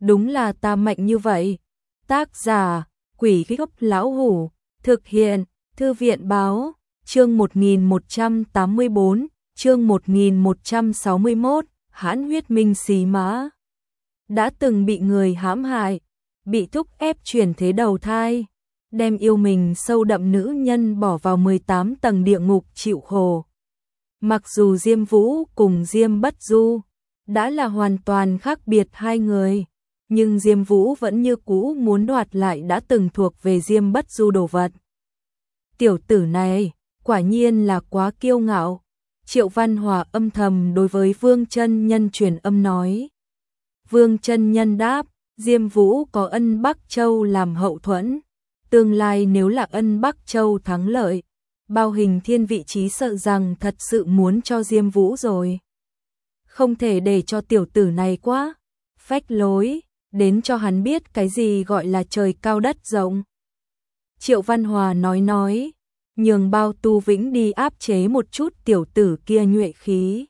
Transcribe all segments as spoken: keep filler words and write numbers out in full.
đúng là ta mạnh như vậy. Tác giả, Quỷ Gốc Lão Hủ, thực hiện, Thư viện Báo, chương một nghìn một trăm tám mươi bốn, chương một nghìn một trăm sáu mươi mốt, hãn huyết minh xí mã. Đã từng bị người hãm hại, bị thúc ép chuyển thế đầu thai, đem yêu mình sâu đậm nữ nhân bỏ vào mười tám tầng địa ngục chịu khổ. Mặc dù Diêm Vũ cùng Diêm Bất Du đã là hoàn toàn khác biệt hai người, nhưng Diêm Vũ vẫn như cũ muốn đoạt lại đã từng thuộc về Diêm Bất Du đồ vật. Tiểu tử này, quả nhiên là quá kiêu ngạo. Triệu Văn Hòa âm thầm đối với Vương Chân Nhân truyền âm nói. Vương Chân Nhân đáp, Diêm Vũ có Ân Bắc Châu làm hậu thuẫn, tương lai nếu là Ân Bắc Châu thắng lợi, Bao Hình Thiên vị trí sợ rằng thật sự muốn cho Diêm Vũ rồi. Không thể để cho tiểu tử này quá phách lối, đến cho hắn biết cái gì gọi là trời cao đất rộng. Triệu Văn Hòa nói nói, nhường Bao Tu Vĩnh đi áp chế một chút tiểu tử kia nhuệ khí.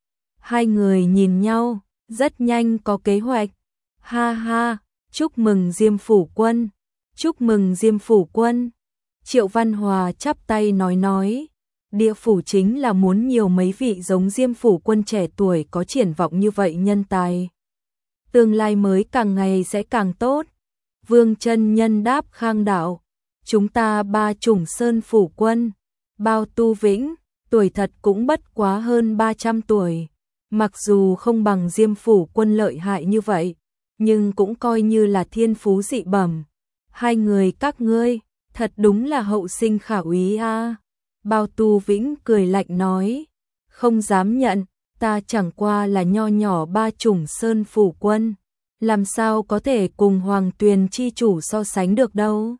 Hai người nhìn nhau, rất nhanh có kế hoạch. Ha ha, chúc mừng Diêm Phủ Quân, chúc mừng Diêm Phủ Quân. Triệu Văn Hòa chắp tay nói nói, địa phủ chính là muốn nhiều mấy vị giống Diêm Phủ Quân trẻ tuổi có triển vọng như vậy nhân tài. Tương lai mới càng ngày sẽ càng tốt. Vương Chân Nhân đáp khang đạo, chúng ta ba chủng sơn phủ quân, Bao Tu Vĩnh, tuổi thật cũng bất quá hơn ba trăm tuổi. Mặc dù không bằng Diêm Phủ Quân lợi hại như vậy, nhưng cũng coi như là thiên phú dị bẩm. Hai người các ngươi, thật đúng là hậu sinh khả úy a. À. Bao Tu Vĩnh cười lạnh nói, không dám nhận, ta chẳng qua là nho nhỏ ba chủng sơn phủ quân, làm sao có thể cùng Hoàng Tuyền chi chủ so sánh được đâu.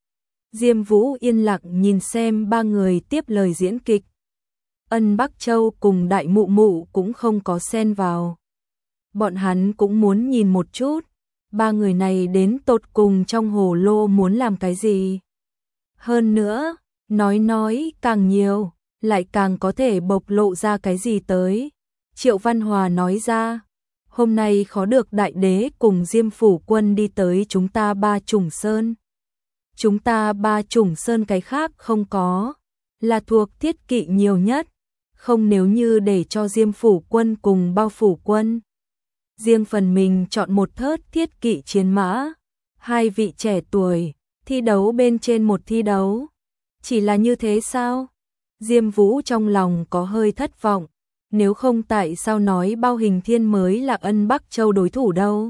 Diêm Vũ yên lặng nhìn xem ba người tiếp lời diễn kịch. Ân Bắc Châu cùng Đại Mụ Mụ cũng không có xen vào. Bọn hắn cũng muốn nhìn một chút, ba người này đến tột cùng trong hồ lô muốn làm cái gì. Hơn nữa, nói nói càng nhiều, lại càng có thể bộc lộ ra cái gì tới. Triệu Văn Hòa nói ra, hôm nay khó được đại đế cùng Diêm Phủ Quân đi tới chúng ta ba chủng sơn. Chúng ta ba chủng sơn cái khác không có, là thuộc thiết kỵ nhiều nhất, không nếu như để cho Diêm Phủ Quân cùng Bao Phủ Quân. Riêng phần mình chọn một thớt thiết kỵ chiến mã, hai vị trẻ tuổi, thi đấu bên trên một thi đấu. Chỉ là như thế sao? Diêm Vũ trong lòng có hơi thất vọng, nếu không tại sao nói Bao Hình Thiên mới là Ân Bắc Châu đối thủ đâu.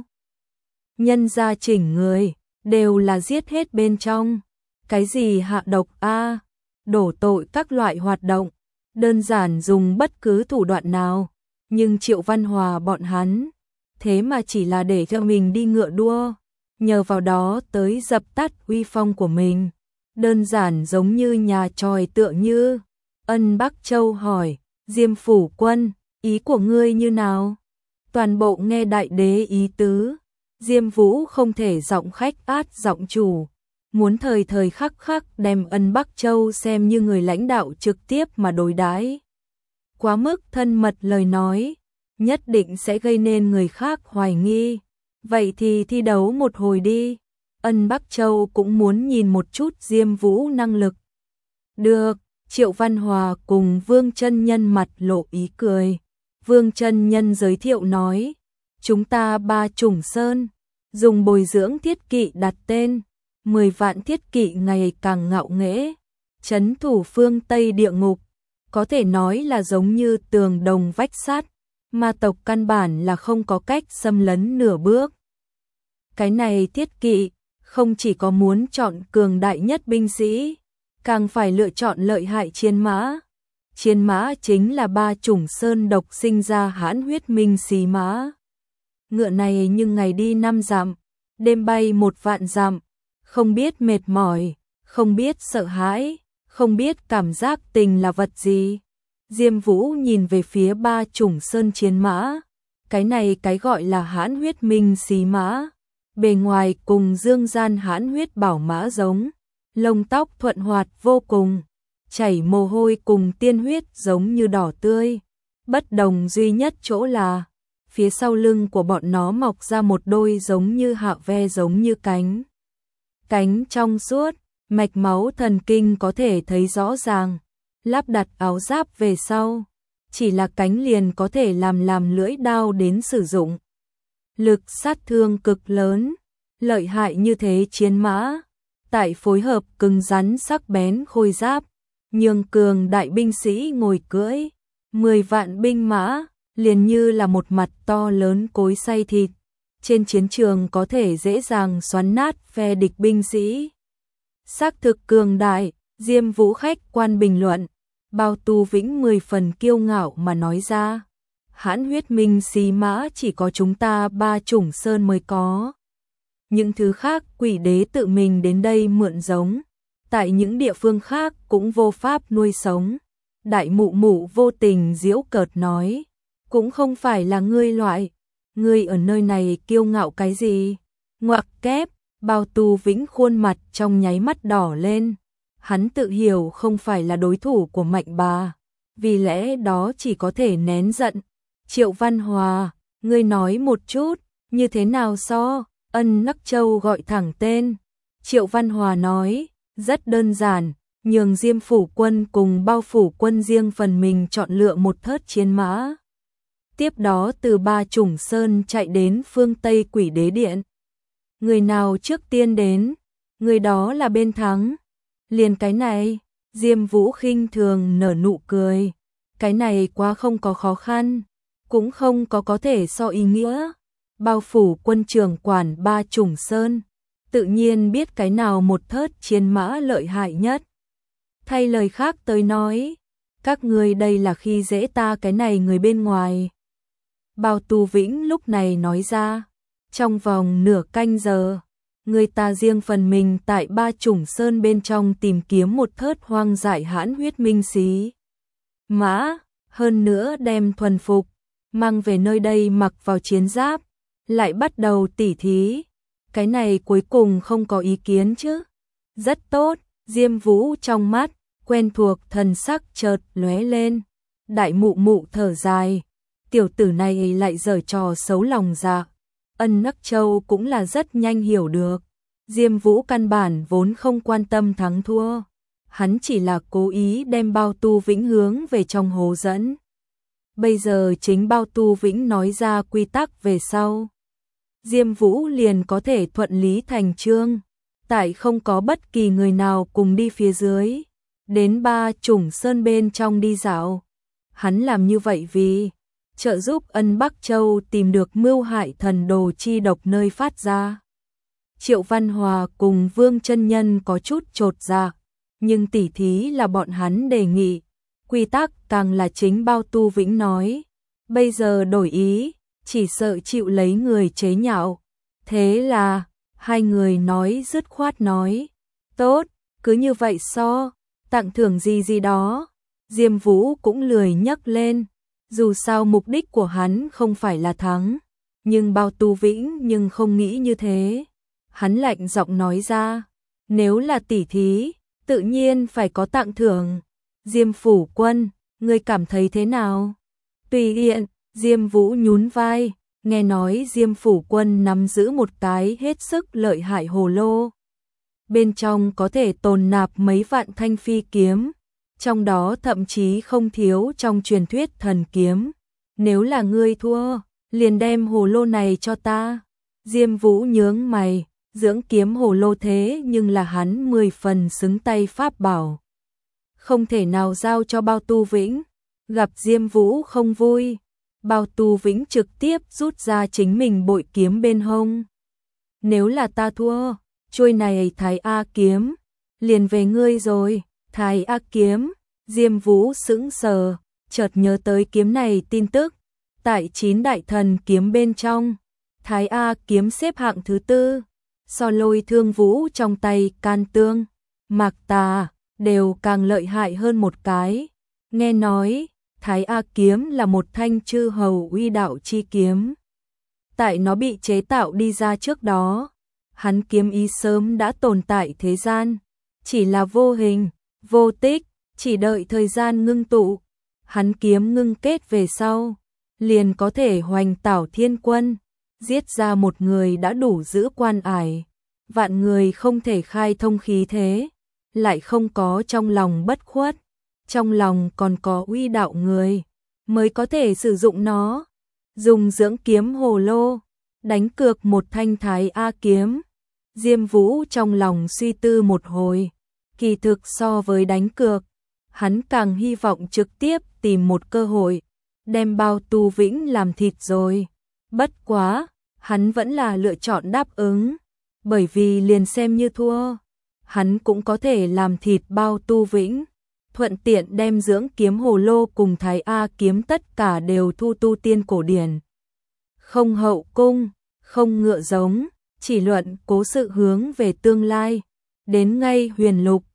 Nhân gia chỉnh người, đều là giết hết bên trong. Cái gì hạ độc a, đổ tội các loại hoạt động, đơn giản dùng bất cứ thủ đoạn nào. Nhưng Triệu Văn Hòa bọn hắn, thế mà chỉ là để cho mình đi ngựa đua, nhờ vào đó tới dập tắt uy phong của mình. Đơn giản giống như nhà tròi tựa như. Ân Bắc Châu hỏi, Diêm Phủ Quân, ý của ngươi như nào? Toàn bộ nghe đại đế ý tứ. Diêm Vũ không thể giọng khách át giọng chủ, muốn thời thời khắc khắc đem Ân Bắc Châu xem như người lãnh đạo trực tiếp mà đối đãi. Quá mức thân mật lời nói, nhất định sẽ gây nên người khác hoài nghi. Vậy thì thi đấu một hồi đi. Ân Bắc Châu cũng muốn nhìn một chút Diêm Vũ năng lực. Được, Triệu Văn Hòa cùng Vương Chân Nhân mặt lộ ý cười. Vương Chân Nhân giới thiệu nói, chúng ta ba chủng sơn, dùng bồi dưỡng thiết kỵ đặt tên, mười vạn thiết kỵ ngày càng ngạo nghễ, trấn thủ phương Tây địa ngục, có thể nói là giống như tường đồng vách sắt, ma tộc căn bản là không có cách xâm lấn nửa bước. Cái này thiết kỵ, không chỉ có muốn chọn cường đại nhất binh sĩ, càng phải lựa chọn lợi hại chiến mã. Chiến mã chính là ba chủng sơn độc sinh ra hãn huyết minh xí mã. Ngựa này nhưng ngày đi năm dặm, đêm bay một vạn dặm, không biết mệt mỏi, không biết sợ hãi, không biết cảm giác tình là vật gì. Diêm Vũ nhìn về phía ba chủng sơn chiến mã, cái này cái gọi là hãn huyết minh xí mã, bề ngoài cùng dương gian hãn huyết bảo mã giống, lông tóc thuận hoạt vô cùng, chảy mồ hôi cùng tiên huyết giống như đỏ tươi. Bất đồng duy nhất chỗ là phía sau lưng của bọn nó mọc ra một đôi giống như hạ ve giống như cánh. Cánh trong suốt, mạch máu thần kinh có thể thấy rõ ràng, lắp đặt áo giáp về sau, chỉ là cánh liền có thể làm làm lưỡi đao đến sử dụng. Lực sát thương cực lớn, lợi hại như thế chiến mã, tại phối hợp cứng rắn sắc bén khôi giáp, nhường cường đại binh sĩ ngồi cưỡi, mười vạn binh mã, liền như là một mặt to lớn cối xay thịt, trên chiến trường có thể dễ dàng xoắn nát phe địch binh sĩ. Xác thực cường đại, Diêm Vũ khách quan bình luận, Bao Tu Vĩnh mười phần kiêu ngạo mà nói ra. Hãn huyết minh xí mã chỉ có chúng ta ba chủng sơn mới có. Những thứ khác quỷ đế tự mình đến đây mượn giống, tại những địa phương khác cũng vô pháp nuôi sống. Đại mụ mụ vô tình giễu cợt nói, cũng không phải là ngươi loại, ngươi ở nơi này kiêu ngạo cái gì? Ngoặc kép, Bao Tu Vĩnh khuôn mặt trong nháy mắt đỏ lên, hắn tự hiểu không phải là đối thủ của Mạnh Bà, vì lẽ đó chỉ có thể nén giận. Triệu Văn Hòa, ngươi nói một chút, như thế nào so? Ân Nắc Châu gọi thẳng tên. Triệu Văn Hòa nói, rất đơn giản, nhường Diêm Phủ Quân cùng Bao Phủ Quân riêng phần mình chọn lựa một thớt chiến mã. Tiếp đó từ ba chủng sơn chạy đến phương Tây Quỷ Đế Điện. Người nào trước tiên đến, người đó là bên thắng. Liền cái này, Diêm Vũ khinh thường nở nụ cười. Cái này quá không có khó khăn, cũng không có có thể so ý nghĩa. Bao Phủ Quân trưởng quản ba chủng sơn, tự nhiên biết cái nào một thớt chiến mã lợi hại nhất. Thay lời khác tới nói, các người đây là khi dễ ta cái này người bên ngoài. Bao Tu Vĩnh lúc này nói ra, trong vòng nửa canh giờ, người ta riêng phần mình tại ba chủng sơn bên trong tìm kiếm một thớt hoang dại hãn huyết minh xí mã, hơn nữa đem thuần phục, mang về nơi đây mặc vào chiến giáp, lại bắt đầu tỉ thí. Cái này cuối cùng không có ý kiến chứ? Rất tốt, Diêm Vũ trong mắt, quen thuộc thần sắc chợt lóe lên. Đại mụ mụ thở dài, tiểu tử này lại giở trò xấu lòng dạ. Ân Nắc Châu cũng là rất nhanh hiểu được. Diêm Vũ căn bản vốn không quan tâm thắng thua. Hắn chỉ là cố ý đem Bao Tu Vĩnh hướng về trong hố dẫn. Bây giờ chính Bao Tu Vĩnh nói ra quy tắc về sau, Diêm Vũ liền có thể thuận lý thành chương, tại không có bất kỳ người nào cùng đi phía dưới, đến ba chủng sơn bên trong đi dạo. Hắn làm như vậy vì trợ giúp Ân Bắc Châu tìm được mưu hại thần đồ chi độc nơi phát ra. Triệu Văn Hòa cùng Vương Chân Nhân có chút chột dạ, nhưng tỉ thí là bọn hắn đề nghị, quy tắc càng là chính Bao Tu Vĩnh nói. Bây giờ đổi ý, chỉ sợ chịu lấy người chế nhạo. Thế là, hai người nói dứt khoát nói, tốt, cứ như vậy so, tặng thưởng gì gì đó. Diêm Vũ cũng lười nhắc lên, dù sao mục đích của hắn không phải là thắng, nhưng Bao Tu Vĩnh nhưng không nghĩ như thế. Hắn lạnh giọng nói ra, nếu là tỉ thí, tự nhiên phải có tặng thưởng. Diêm Phủ Quân, ngươi cảm thấy thế nào? Tùy tiện. Diêm Vũ nhún vai, nghe nói Diêm Phủ Quân nắm giữ một cái hết sức lợi hại hồ lô. Bên trong có thể tồn nạp mấy vạn thanh phi kiếm, trong đó thậm chí không thiếu trong truyền thuyết thần kiếm. Nếu là ngươi thua, liền đem hồ lô này cho ta. Diêm Vũ nhướng mày, dưỡng kiếm hồ lô thế nhưng là hắn mười phần xứng tay pháp bảo, không thể nào giao cho Bao Tu Vĩnh. Gặp Diêm Vũ không vui, Bao Tu Vĩnh trực tiếp rút ra chính mình bội kiếm bên hông. Nếu là ta thua, chuôi này Thái A kiếm, liền về ngươi rồi. Thái A kiếm, Diêm Vũ sững sờ, chợt nhớ tới kiếm này tin tức. Tại chín đại thần kiếm bên trong, Thái A kiếm xếp hạng thứ tư, so Lôi Thương Vũ trong tay Can Tương, Mạc Tà, đều càng lợi hại hơn một cái. Nghe nói, Thái A kiếm là một thanh chư hầu uy đạo chi kiếm. Tại nó bị chế tạo đi ra trước đó, hắn kiếm ý sớm đã tồn tại thế gian, chỉ là vô hình, vô tích, chỉ đợi thời gian ngưng tụ. Hắn kiếm ngưng kết về sau, liền có thể hoành tảo thiên quân, giết ra một người đã đủ giữ quan ải, vạn người không thể khai thông khí thế, lại không có trong lòng bất khuất, trong lòng còn có uy đạo người, mới có thể sử dụng nó, dùng dưỡng kiếm hồ lô, đánh cược một thanh thái A kiếm. Diêm Vũ trong lòng suy tư một hồi, kỳ thực so với đánh cược, hắn càng hy vọng trực tiếp tìm một cơ hội, đem Bao Tu Vĩnh làm thịt rồi. Bất quá, hắn vẫn là lựa chọn đáp ứng, bởi vì liền xem như thua, hắn cũng có thể làm thịt Bao Tu Vĩnh, thuận tiện đem dưỡng kiếm hồ lô cùng thái A kiếm tất cả đều thu tu tiên cổ điển. Không hậu cung, không ngựa giống, chỉ luận cố sự hướng về tương lai, đến ngay huyền lục,